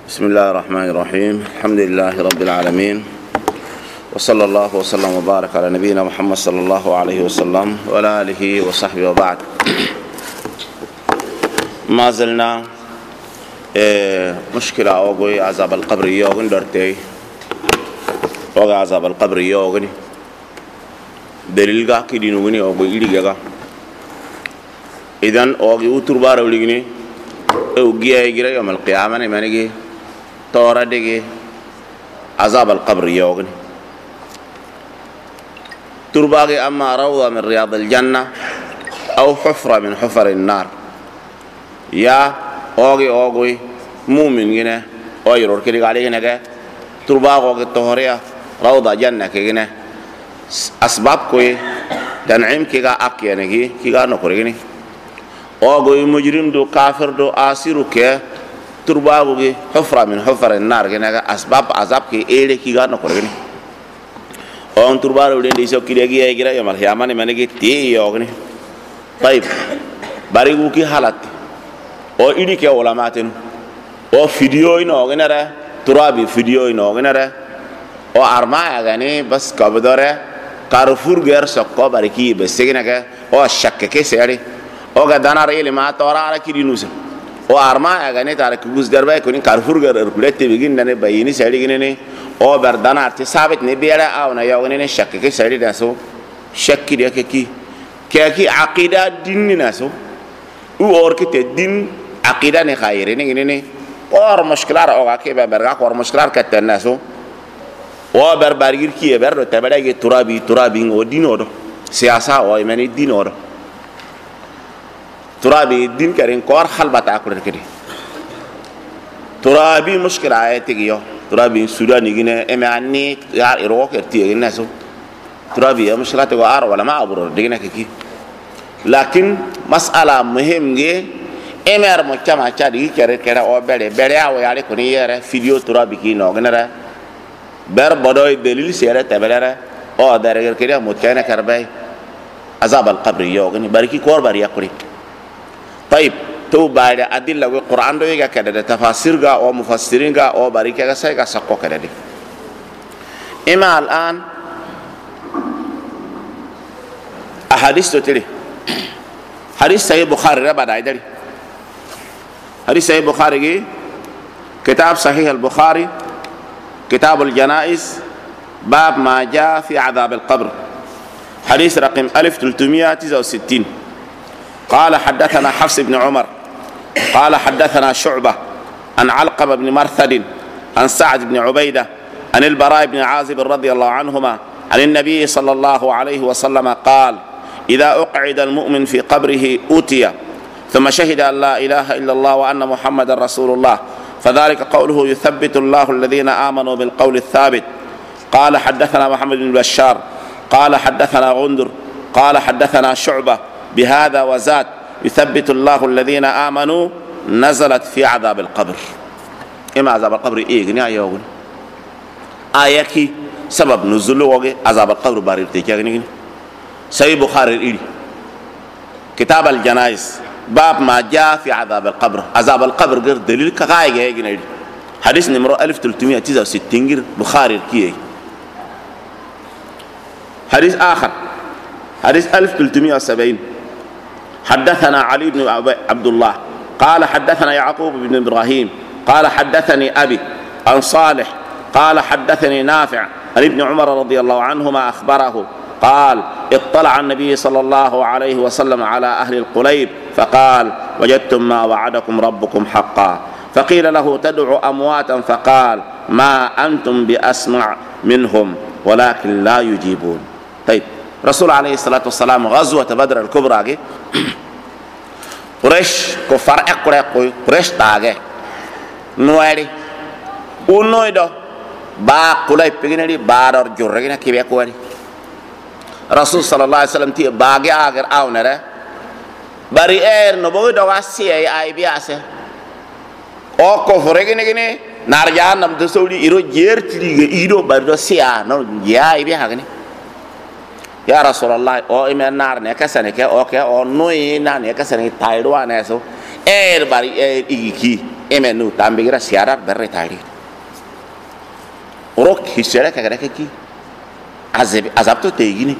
بسم الله الرحمن الرحيم. الحمد لله رب العالمين، وصلى الله وسلم وبارك على نبينا محمد صلى الله عليه وسلم وعلى آله وصحبه وبعد. ما زلنا مشكلة أوغوي عذاب القبر يوغن درتي أوغا عذاب القبر يوغني دليل غا كي دينوغني أوغوي إليغا إذن أوغي وتربار وليغني أوغي أيغيرا يوم القيامة نمانيغي تورا ديغي عذاب القبر يوغني ترباغي أما روضة من رياض الجنة أو حفرة من حفر النار يا أوغي مؤمن جنة أو يرور كده عليه جنة ترباغي الطهرية روضة جنة كده أسباب كوي تنعيم كده أكيا نجي كده نقول جنة أوغي مجرم دو كافر دو آسيرو كه ترباغي حفرة من حفر النار جنة أسباب عذاب كي إيه كده نقول جنة أون تربار ولين ديسو كيليجي أيجرا يوم القيامة نمانيجي تي يوغني. طيب باريغو كي حالات أو إيدي كي علاماتين أو فيديو ينوغني را ترابي فيديو ينوغني را أو أرما يعني بس كابدورة كارفور غير سكوا باريكي بسيجنا كه أو شك كه سياري أو كدانا ريلي ما تورا على كيرينوس أو أرما يعني تارك كوز دربا كوني كارفور غير ركولت بيجين دني بيجيني سياري جنني أو بردان أرتي ثابت نبيلا أو نياغني نشك كي سيري ناسو شك دي كي عقيدة دين ناسو أو أركي تدين عقيدة نخير نيجي أو مشكلة أو كي ببرغاك أو مشكلة كتير ناسو أو بربارير كي برد تبلا يجي ترابي أو دين أو سياسة أو يمني دين أو ترابي دين كرين كور خلبت أكل كده ترابي مشكلة تيجيو ترابي السودان يجينا إماني يار إيروك يرتيه الناس ترابي مشكلة تقار ولا ما أبرر دينا كي لكن مسألة مهم جه إمر مجتمع شادي كره أو بره أو يالي كوني يره فيديو ترابي كي نوعنا بر بدوي دليل سيرة تبلره أو درجة كده متكنا كرباي عذاب القبر يوغني بركي كور بريا كوري. طيب تو بعد أدلة القرآن ده يجا كده تفاسير جا أو مفسرين جا أو باريكا جا سايجا سكوا كده دي. إما الآن أحاديث تطلع حديث صحيح البخاري ربع دايدري حديث صحيح البخاري جي كتاب صحيح البخاري كتاب الجنائز باب ما جاء في عذاب القبر حديث رقم 1369 قال حدثنا حفص بن عمر قال حدثنا شعبة عن علقمة بن مرثد عن سعد بن عبيدة عن البراء بن عازب رضي الله عنهما عن النبي صلى الله عليه وسلم قال إذا أقعد المؤمن في قبره أوتي ثم شهد أن لا إله إلا الله وأن محمد رسول الله فذلك قوله يثبت الله الذين آمنوا بالقول الثابت. قال حدثنا محمد بن بشار قال حدثنا غندر قال حدثنا شعبة بهذا وزاد يثبت الله الذين آمنوا نزلت في عذاب القبر. إما عذاب القبر إيه غني أيوغن آيكي سبب نزوله عذاب القبر بارير تيجي سيد بخاري الإيري كتاب الجنائز باب ما جاء في عذاب القبر. عذاب القبر غير دليل كغاية يجي حديث نمرة 1369 غير بخاري الكيه. حديث آخر حديث 1370 حدثنا علي بن عبد الله قال حدثنا يعقوب بن إبراهيم قال حدثني أبي عن صالح قال حدثني نافع عن ابن عمر رضي الله عنهما أخبره قال اطلع النبي صلى الله عليه وسلم على أهل القليب فقال وجدتم ما وعدكم ربكم حقا فقيل له تدعو أمواتا فقال ما أنتم بأسمع منهم ولكن لا يجيبون. طيب رسول عليه الصلاة والسلام غزوة بدر الكبرى قريش كفار قريش تاغي نوالي ونويدو با قليب بغنالي بارور جرغنا كيبه كوالي رسول صلى الله عليه وسلم تي باغي آغر آونره bari نبوي دو واسي اي بياسه او كفرغني نارجان نم دسولي ايرو جيرتلي ايدو بارو سيا نو يا اي بيها يا رسول الله او إمام نار نكسنك أو كه أو نوي نار نكسنك تايروا ناسو باري إيكي emenu tambigira siara berre tari rok hisera kagara ki azab to tegini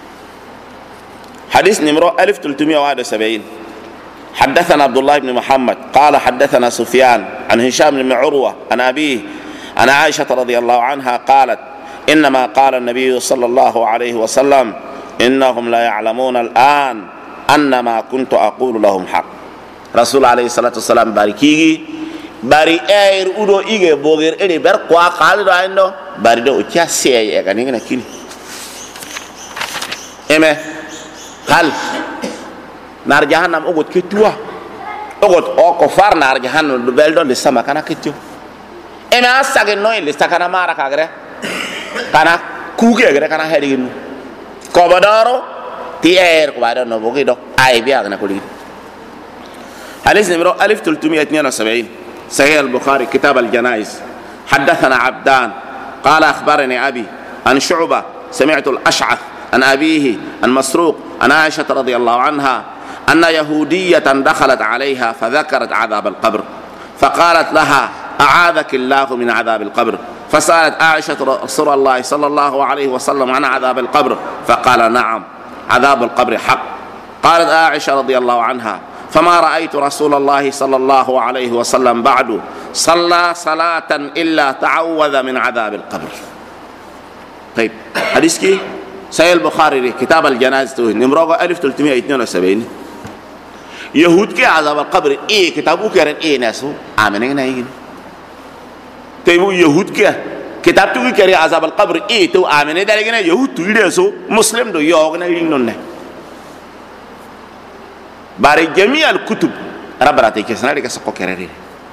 حديث نمرو 1371 حدثنا عبد الله بن محمد قال حدثنا سفيان عن هشام بن عروة عن أبيه عن عائشة رضي الله عنها قالت إنما قال النبي صلى الله عليه وسلم إنهم لا يعلمون الآن أن ما كنت أقول لهم حق رسول عليه الصلاة والسلام باركيجي bari udo ige boger ede ber kwa khalido ando bari do ucha sey e kanina kini eme hal nar jahannam ogot ketua ogot o ko far nar jahannam do beldo de sama kana ketio eme asage noy le sakana mara kagre kana kuge gre kana hedin ko badaro ti ko bado no bogido ay biya kana ko ligi hadith numero 1372 صحيح البخاري كتاب الجنائز حدثنا عبدان قال أخبرني أبي عن شعبة سمعت الأشعث عن أبيه عن مسروق عن عائشة رضي الله عنها أن يهودية دخلت عليها فذكرت عذاب القبر فقالت لها أعاذك الله من عذاب القبر فسألت عائشة رسول الله صلى الله عليه وسلم عن عذاب القبر فقال نعم عذاب القبر حق قالت عائشة رضي الله عنها فما رأيت رسول الله صلى الله عليه وسلم بعد صلى صلاة إلا تعوذ من عذاب القبر. طيب حديث كي صحيح البخاري كتاب الجنائز نمرة 1372 يهود كي عذاب القبر إيه كتابه كيرن إيه ناسو آمنين هايين تيمو يهود كي كتاب تو كيرن عذاب القبر إيه تو آمنين دارين يهود تو يدسو مسلم دو يوغنا ينونه باري جميع الكتب ربراتي كسنا ديك سكو كيرري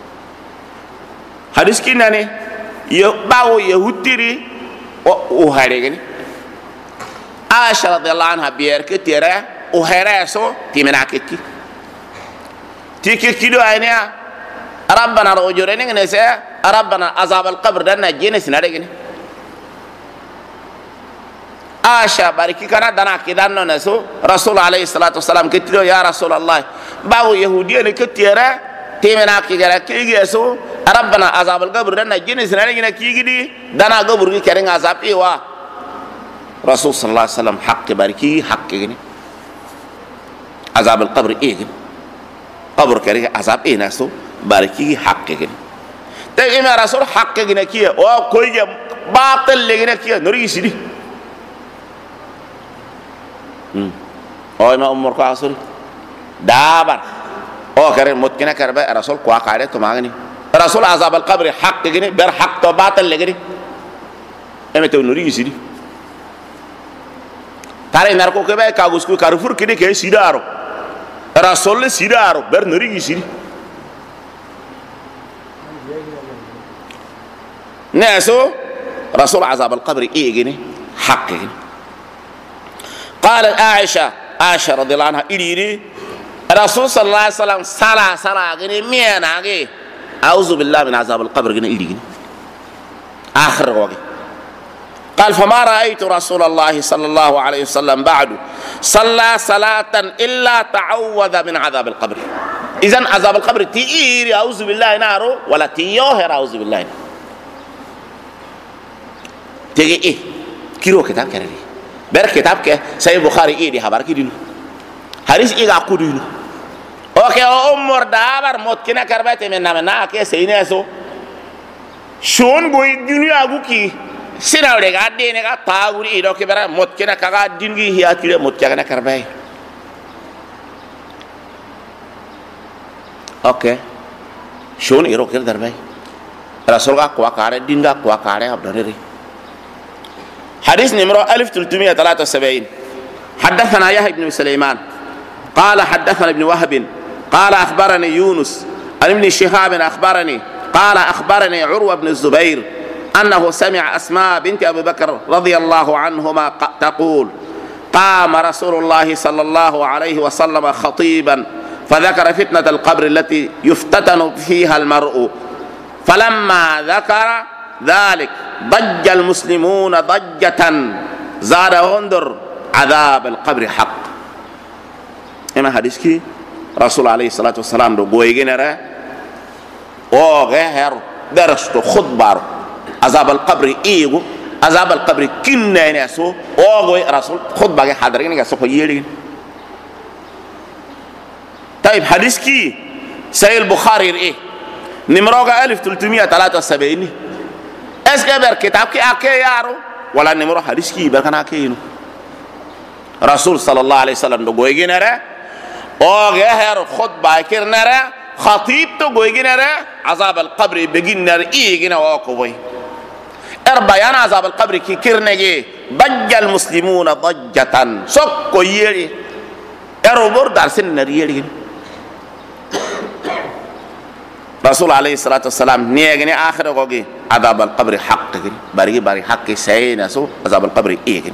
حديث كي ناني باو يهوديري او هاريغني عائشة رضي الله عنها بير كتيرا او هراسو تيمناكيتي تيكي دو اينيا ربنا رجورني نسا ربنا عذاب القبر دنا جينس ناريغني عائشة باركي كنا دنا كدانو نسو رسول عليه الصلاة والسلام كتيرو يا رسول الله باو يهودية كتيرا تيمناكي غير كيجيسو ربنا عذاب القبر دنا جينس ناريغني كيجي دي دنا قبر كيرين عذاب ايوا رسول صلى الله عليه وسلم حق باركي حق غني عذاب القبر ايه غني قبر كريه عذاب ايه ناسو باركي حق غني تي ما رسول حق غني كي او كوي باطل لغني كي نوري سيدي او ما عمر كاسل دابر او كره متكنا كربا رسول كوا قاده تو ماغني رسول عذاب القبر حق غني بر حق تو باطل لغني امتو نوري سيدي tare narko ke be kagus ku carrefour kini ke sidaro rasul sidaro bernari gisiri naso rasul azab al-qabr igini haqqi قالت عائشة رضي الله عنها إليني رسول صلى الله عليه وسلم صلاة غني مينا غي أعوذ بالله من عذاب القبر غني إليني آخر وقت قال فما رأيت رسول الله صلى الله عليه وسلم بعد صلى صلاة إلا تعوذ من عذاب القبر إذن عذاب القبر تيير أعوذ بالله نارو ولا تيوهر أعوذ بالله تيجي إيه كيرو كتاب كرري بر كتاب كه سيد بخاري إيه دي خبر كدينو حديث إيه أقولينو أوكي أمور دابر موت كنا كربت من نامنا كه سيناسو شون بوي دنيا أبوكي sina le ga de ne ga taawuri do ke bara mot kena kaga dingi hiyatire mot kena karbay okay shon iro ker darbay rasul ga kwa kare dinga kwa kare abdare hadith numero 1373 حدثنا يحيى بن سليمان قال حدثنا ابن وهب قال اخبرني يونس عن ابن شهاب اخبرني قال اخبرني عروة بن الزبير أنه سمع أسماء بنت أبي بكر رضي الله عنهما تقول قام رسول الله صلى الله عليه وسلم خطيبا فذكر فتنة القبر التي يفتتن فيها المرء فلما ذكر ذلك ضج المسلمون ضجة زاد انظر عذاب القبر حق إما حديث كي رسول عليه الصلاة والسلام دو بويغين را o ga her darasto khutbar azab al qabri ego azab al qabri kinna ne so o go rasul khutba ga hadrin ga so ko yeri طيب حديث كي سيد البخاري ايه نمرة 1373 اسكي بر كتاب كي اكي يارو ولا نمرة حديث كي بر كان اكي رسول صلى الله عليه وسلم دو غوي نره او غير خطبه كير نره خطيب تو غوي نره عذاب القبر بگين نره اي گنا وكوي بيان عذاب القبر كي كير نجي ضج المسلمون ضجة سكو يري بور دار سن نريري رسول عليه الصلاة والسلام نيجني آخر وقولي عذاب القبر حق باري حق سينا سو عذاب القبر إيه.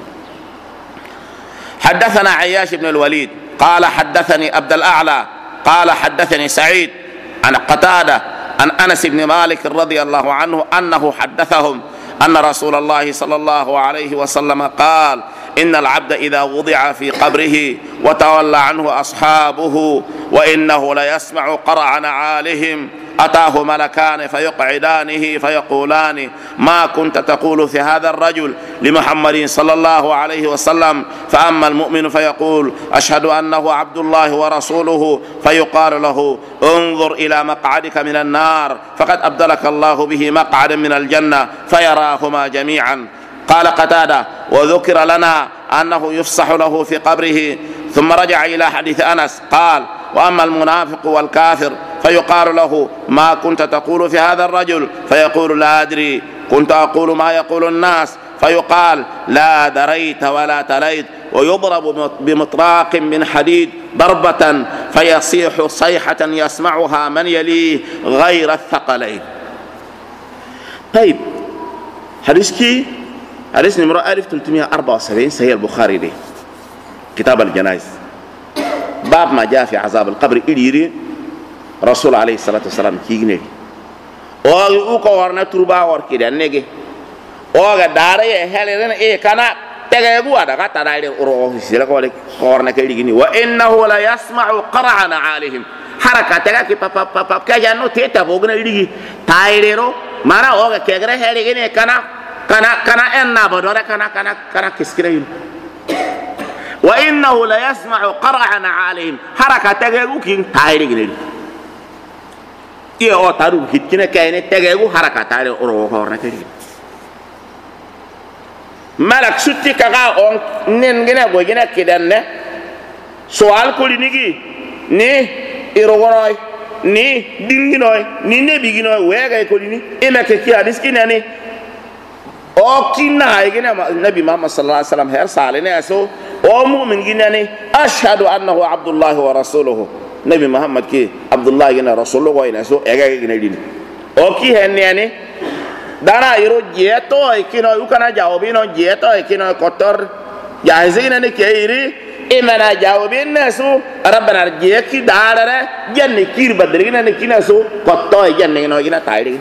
حدثنا عياش بن الوليد قال حدثني عبد الأعلى قال حدثني سعيد عن قتادة عن أنس بن مالك رضي الله عنه أنه حدثهم أن رسول الله صلى الله عليه وسلم قال إن العبد إذا وضع في قبره وتولى عنه أصحابه وإنه ليسمع قرع نعالهم أتاه ملكان فيقعدانه فيقولان ما كنت تقول في هذا الرجل لمحمد صلى الله عليه وسلم فأما المؤمن فيقول أشهد أنه عبد الله ورسوله فيقال له انظر إلى مقعدك من النار فقد أبدلك الله به مقعدا من الجنة فيراهما جميعا. قال قتادة وذكر لنا أنه يفصح له في قبره ثم رجع إلى حديث أنس قال وأما المنافق والكافر فيقال له ما كنت تقول في هذا الرجل فيقول لا أدري كنت أقول ما يقول الناس فيقال لا دريت ولا تليت ويضرب بمطراق من حديد ضربة فيصيح صيحة يسمعها من يليه غير الثقلين. طيب حديث نمرة 1374 سهل البخاري دي كتاب الجنائز باب ما جاء في عذاب القبر إليري رسول عليه الصلاة والسلام كيغني او ko warna turba war kide nege o ga dare e heleren e kana tege gu ada kata dare uro sira ko warna ke ligini wa innahu la yasma'u qara'ana alihim harakata ki papa ka janno teta bogna ligi tairero mara o ga kegre heligini kana enna bodore kana kiskirayin wa innahu la yasma'u qara'ana alihim harakata gu kin tairigini iyo taru hitkine kayne tegegu harakatare oro horna kedi malak sutti kaga on nen gene go gene kidanne soal ko linigi ni irogoroy ni dinginoy ni nebiginoy wega ko lini emeke ki hadis kinani o kinna gene nabi muhammad sallallahu alaihi wasallam her salene aso o mu'min ginani ashhadu annahu abdullah wa rasuluhu nabi muhammad ki abdullah gina rasulullah ko ina so ega gina dini o ki henneni dara iro jeto e kino ukana jawabi no jeto e kino kotor jahizina ne keiri imana jawabi nasu rabbana jeki darare janni kir badrina ne kinaso kotto e janni no gina tayri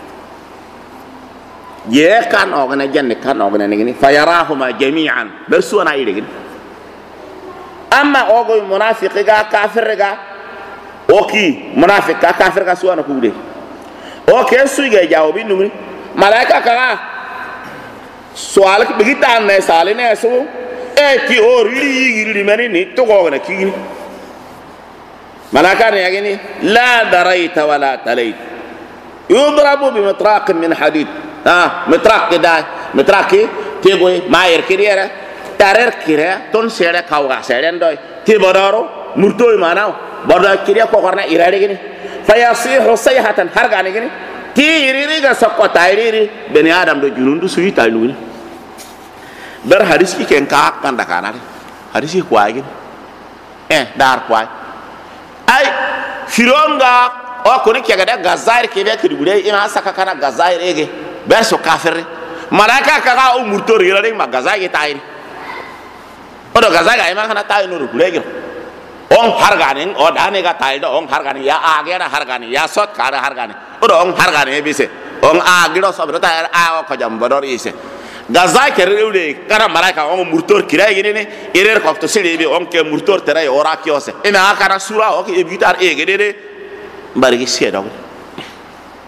ye kan ogana janni kan ogana ne gini fayarahuma jami'an bersuna ire gini amma ogo munafiqi ga kafir ga oki munafiq ka kafir ka suwana kude o ke suige jawabi numi malaika kala soal ki bigita ne saline so e ki o riri mani ni to go na kini malaika ne yagini la daraita wala talayt yudrabu bi mitraq min hadid mitraq da mitraq tego mayer kiriera tarer kire ton sere kawga sere ndoy ti bodoro murtoy manaw bodo kiriya ko korna irade gini fayasihu sayhatan hargane gini ti iriri ga sokko tayriri bani adam do junundu suyi taynuni ber hadis ki ken ka kanda kanare hadis ki kwai gini dar kwai ay fironga o ko ne ke ga gazair ke be kidure ina saka kana gazair ege ber so kafir malaka ka ga o murtor irade ma gazair tayri odo gazaga ima kana tayno rugulege on harganin o dane ga taydo on hargani ya agera hargani ya sot kara hargani odo on hargani bise on agiro sobro ta a ko jam bodor ise gaza kerewde kara malaika on murtor kiray gine erer ko to selebi on ke murtor tere ora kiose ina akara sura o ke bitar e gede barigi sedo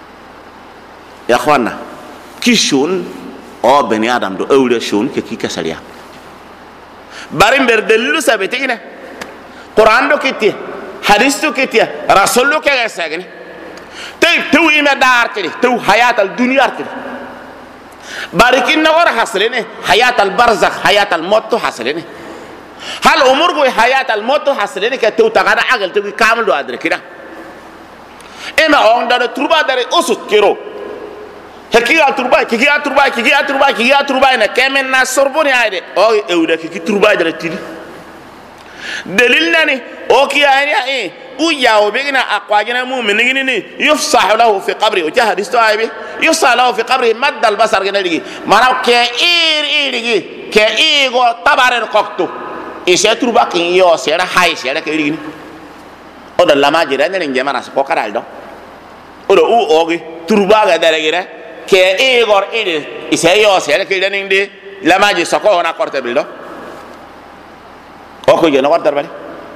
يا اخوانا كيشون او بني ادم دو اولى شون كي كسريا بارين بردلو سبتينا قران دو كيتي حديث دو كيتي رسول دو كيساغني طيب تو يما دارتي تو حياه الدنيا تي باركين نور حصلني حياه البرزخ حياه الموت حصلني هل امور بو حياه الموت حصلني كتو تغدا عقل تو كامل دو ادركنا اما اون دار تربا دار اسوت كيرو هكيا تربا كيكيا تربا كيكيا تربا كيكيا تربا نا كمن نا سوربوني ايدي او اودك كي تربا دار تيدي دليل ناني او كي اي او ياو بينا اقواجنا مؤمنين ني يفصح له في قبره وجه حديث تو ايبي يفصح له في قبره مد البصر كنا دي مانو كي ايريغي كي ايغو تبارن كوكتو ايسه تربا كي يو سيرا هاي سيرا كيريغي او دلا ما جيرا نين جمانا سو كارالدو او او اوغي تربا غا دارغيرا كي ايغور ايدي ايسه يو سيرا كيريغي دي لما جي سوكو هنا كورتبيلو اوكو جي نوار دربالي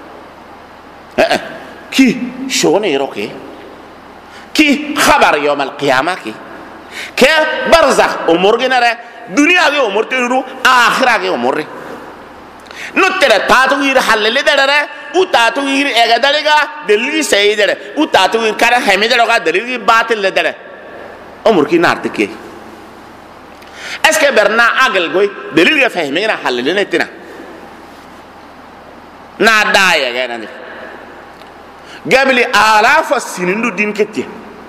كي شون يروكي كي خبر يوم القيامة كي برزخ أمور جنرا دنيا كي أمور تيرو آخرة كي أمور نترى تاتو ير حلل دره و تاتو ير اغدرغا دليل سي دره و تاتو ير كار همي دره دليل باطل دره أمور كي نارتكي اسكي برنا اگل گوي دليل فهمينا حلل نتنا نا دايا غنندي قبل آلاف السنين دو دين كتير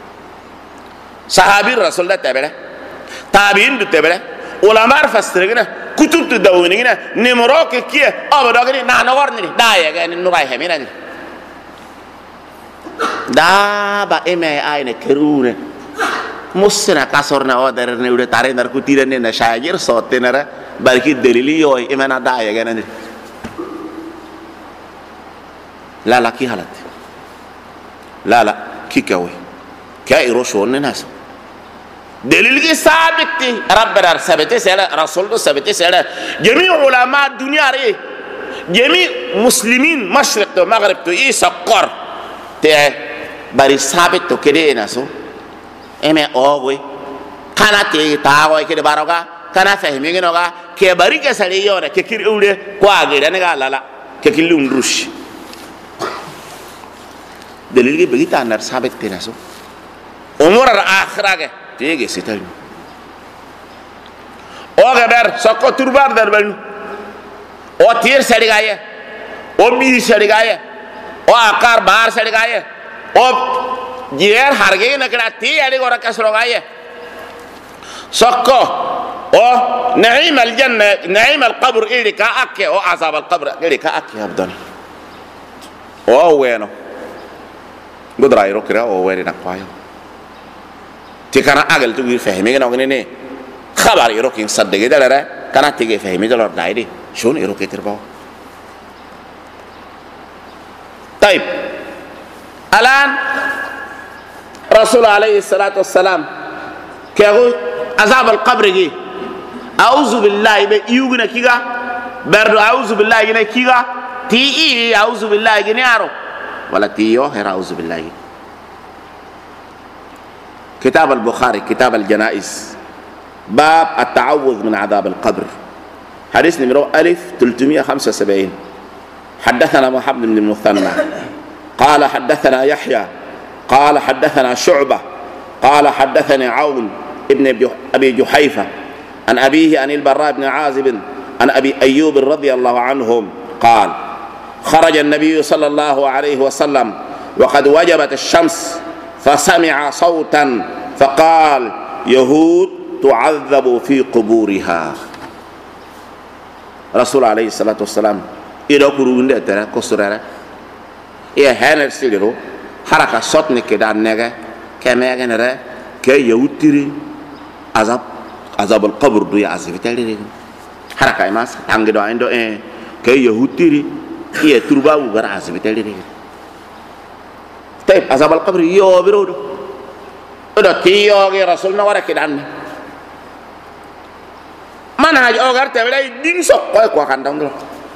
صحابي الرسول الله تبره تابعين دو تبره علماء فسرنا كتب تدونينا نمروك كيه أبدا كني نانورني دايا كني نراي همينا دا با إما أين كرونه مسنا كسرنا أودرنا وده تارين دركوتيرنا نشاجر صوتنا بلكي دليلي يوي إما ندايا كني لا لا كي حالت لا لا كي كوي كايرو شون الناس دليل ثابت ربنا ثابت سلا رسول ثابت سلا جميع علماء الدنيا ري جميع مسلمين مشرق ومغرب تو اي سقر تي بري ثابت تو كده ناسو اما اووي كانا تي تاوي كده باروغا كانا فهمي نوغا كي بري كسالي يونا كيكير اولي كواغي دنگا لا لا كيكير لوندروش دليل بقيت أن ثابت تناسو أمور الآخرة تيجي ستالو أو غبر سكو تربار دربلو أو تير سرقاية أو بير سرقاية أو أكار بار سرقاية أو جير هرجي نكرا تي على غورا كسرقاية سكو أو نعيم الجنة نعيم القبر إلي كأكي أو عذاب القبر إلي كأكي أبدان أو وينو قدر يروح كرا أو وين نقايا تكنا أقل تقول فهمي كنا وقولني خبر يروح كين صدق كده لره كنا تيجي فهمي ده لور نايدي شون يروح كتير طيب الآن رسول عليه الصلاة والسلام كيقول عذاب القبر جي أعوذ بالله يوجنا كيغا برد أعوذ بالله يجنا كيغا تي أعوذ بالله يجنا يارو ولا تيو هي أعوذ بالله كتاب البخاري كتاب الجنائز باب التعوذ من عذاب القبر حديث نمرو 1375 حدثنا محمد بن المثنى قال حدثنا يحيى قال حدثنا شعبة قال حدثني عون ابن أبي جحيفة عن أبيه عن البراء بن عازب عن أبي أيوب رضي الله عنهم قال خرج النبي صلى الله عليه وسلم وقد وجبت الشمس فسمع صوتا فقال يهود تعذب في قبورها رسول عليه الصلاة والسلام إذا كرون ده ترى كسرة إيه هنر سيلو حركة صوت نكدا نجا كما يجنره كي يوتري عذاب القبر دويا عذاب تالي حركة إماس تانجدو عنده كي يوتري إيه تربا وغير عذاب تالي طيب عذاب القبر يو برودو ده تيو غير رسولنا ورا كده عنه manhaj ogar tebelay din sok koy ko kan danglo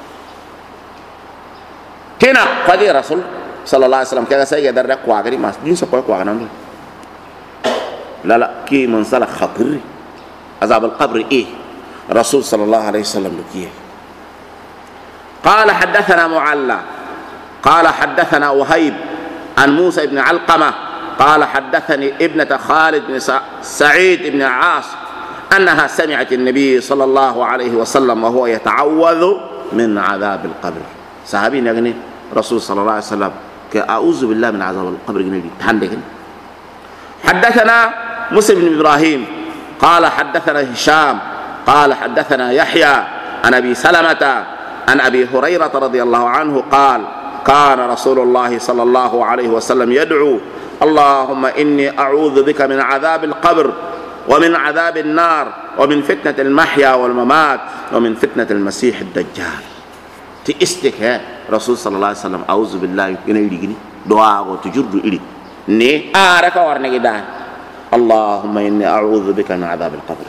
kena qadi rasul sallallahu alaihi wasallam kaga say dar ko agari mas din sok koy ko kan danglo لا لا كي منسلخ خطر عذاب القبر إيه رسول صلى الله عليه وسلم لكيه. قال حدثنا معلى قال حدثنا وهيب عن موسى بن علقمة قال حدثني ابنة خالد بن سعيد بن العاص أنها سمعت النبي صلى الله عليه وسلم وهو يتعوذ من عذاب القبر. صحابي نغني رسول صلى الله عليه وسلم كأعوذ بالله من عذاب القبر جنبي. حدثنا مسلم بن إبراهيم قال حدثنا هشام قال حدثنا يحيى عن أبي سلمة عن أبي هريرة رضي الله عنه قال كان رسول الله صلى الله عليه وسلم يدعو اللهم إني أعوذ بك من عذاب القبر ومن عذاب النار ومن فتنة المحيا والممات ومن فتنة المسيح الدجال. تيستك رسول صلى الله عليه وسلم أعوذ بالله ينيريني دعاء تجرد إلي ني أعرف ورنك دان اللهم إني أعوذ بك من عذاب القبر.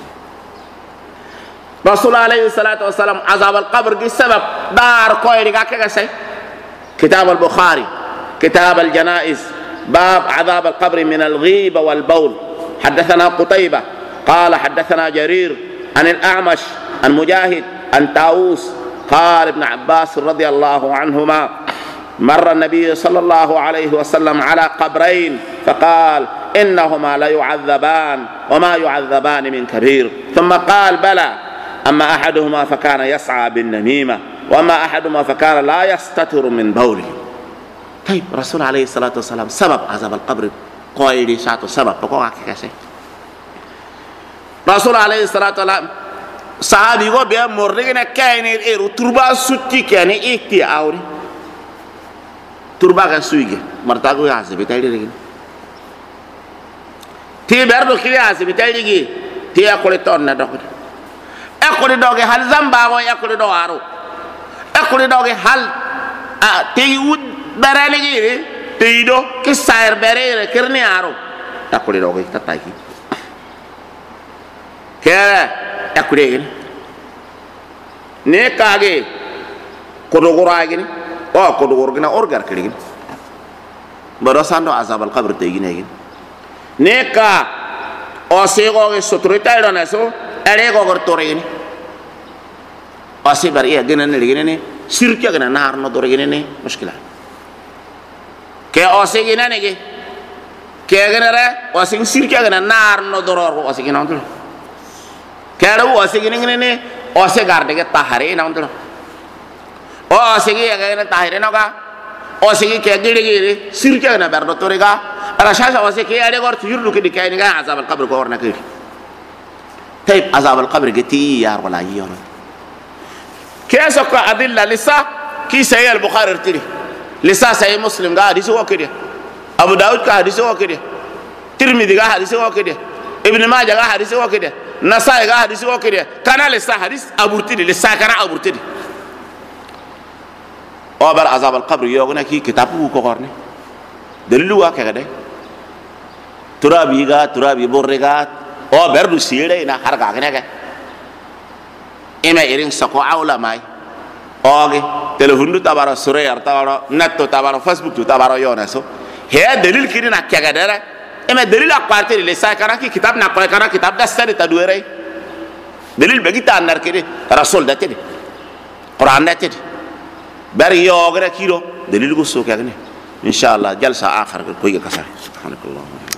رسول عليه الصلاة والسلام عذاب القبر دي سبب دار كويري كاكا كتاب البخاري كتاب الجنائز باب عذاب القبر من الغيبة والبول. حدثنا قتيبة قال حدثنا جرير عن الأعمش عن مجاهد عن طاووس قال ابن عباس رضي الله عنهما مر النبي صلى الله عليه وسلم على قبرين فقال إنهما لا يعذبان وما يعذبان من كبير ثم قال بلى أما أحدهما فكان يسعى بالنميمة وأما أحدهما فكان لا يستتر من بوله. طيب رسول عليه الصلاة والسلام سبب عذاب القبر قويل ساتو سبب بقوا كيسه رسول عليه الصلاة والسلام صحابي go be morrigina kayne eru turba sutti kane ikti awri turba ga suige marta go ya se betayri rigi ti berdo kili ase betayri gi ti akole tonna dokko akole doge hal zamba go akole do aro akole doge hal ti wud darani gi ti do ki sair berere kirni aro akole doge tataki kera akure gini ne kage kodogora gini o kodogor gina orgar kiri gini baro sando azab al qabr te gini gini ne ka o sego ge sotrita ero na so ere go gor tore gini o se bar iya gina ne gini ne sirka gina nar no tore gini ne mushkila ke o se gina ne ge ke gina re o se sirka gina nar no doror o se gina on kera wo se gini ne o se garde ke tahare na ontro o se gi ga ne tahare no ga o se gi ke giri giri sirke na berdo torega ala shasha o se ke ade gor tujurdu ke dikay ga azab al qabr ko orna ke tayib azab al qabr gati yar wala yor keso ko adilla lisa ki sahih al bukhari irtiri lisa sahih muslim ga hadisi wo ke abu daud ka hadisi wo ke tirmidhi ga hadisi wo ke ibn majah ga hadisi wo ke nasai ga hadisi wo kede kana le sa hadis aburtidi le sa kana aburtidi o bar azab al qabr yogna ki kitabu ko gorne dalilu wa kede turabi borrega o berdu sire ina harga gane ga ema irin sako awla mai oge telefonu tabara sure yar tabara netto tabara facebook tabara yona so he dalil kidina kegedere ema dalil aqarti le sa kana ki kitab na ko kana kitab da sari taduere dalil bagi ta nar kede rasul da tede quran da tede bari yogre kilo dalil go so kagene inshallah jalsa akhar ko yiga kasar subhanakallah.